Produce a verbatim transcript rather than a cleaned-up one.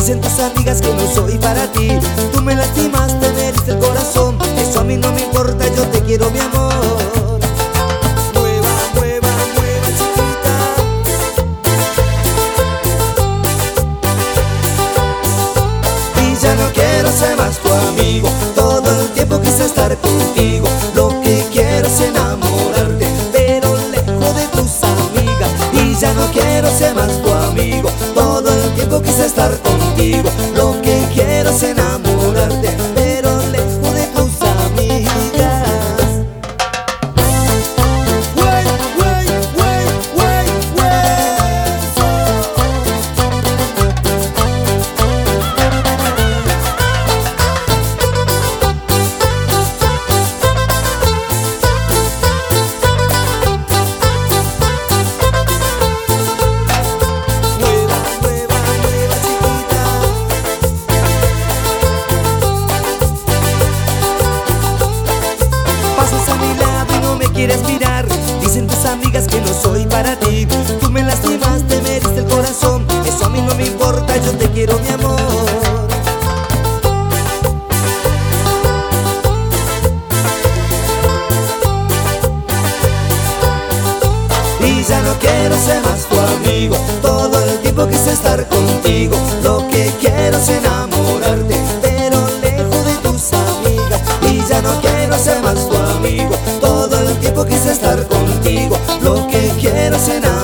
Dicen tus amigas que no soy para ti. Tú me lastimaste, me heriste el corazón. Eso a mí no me importa, yo te quiero, mi amor. Mueva, mueva, mueva, chiquita. Y ya no quiero ser más tu amigo. Todo el tiempo quise estar contigo. Lo que quiero es enamorarte, pero lejos de tus amigas. Y ya no quiero ser más tu amigo. Todo el tiempo quise estar contigo. Lo que quiero es enamorarte, pero lejos de tus amigas. Wey, wey, wey, wey, quieres mirar. Dicen tus amigas que no soy para ti. Tú me lastimaste, me heriste el corazón. Eso a mí no me importa, yo te quiero, mi amor. Y ya no quiero ser más tu amigo. Todo el tiempo quise estar contigo. Lo que quiero es enamorarte, pero lejos de tus amigas. Y ya no quiero ser más tu amigo. Todo el tiempo quise estar contigo. Lo que quiero es enamorarte.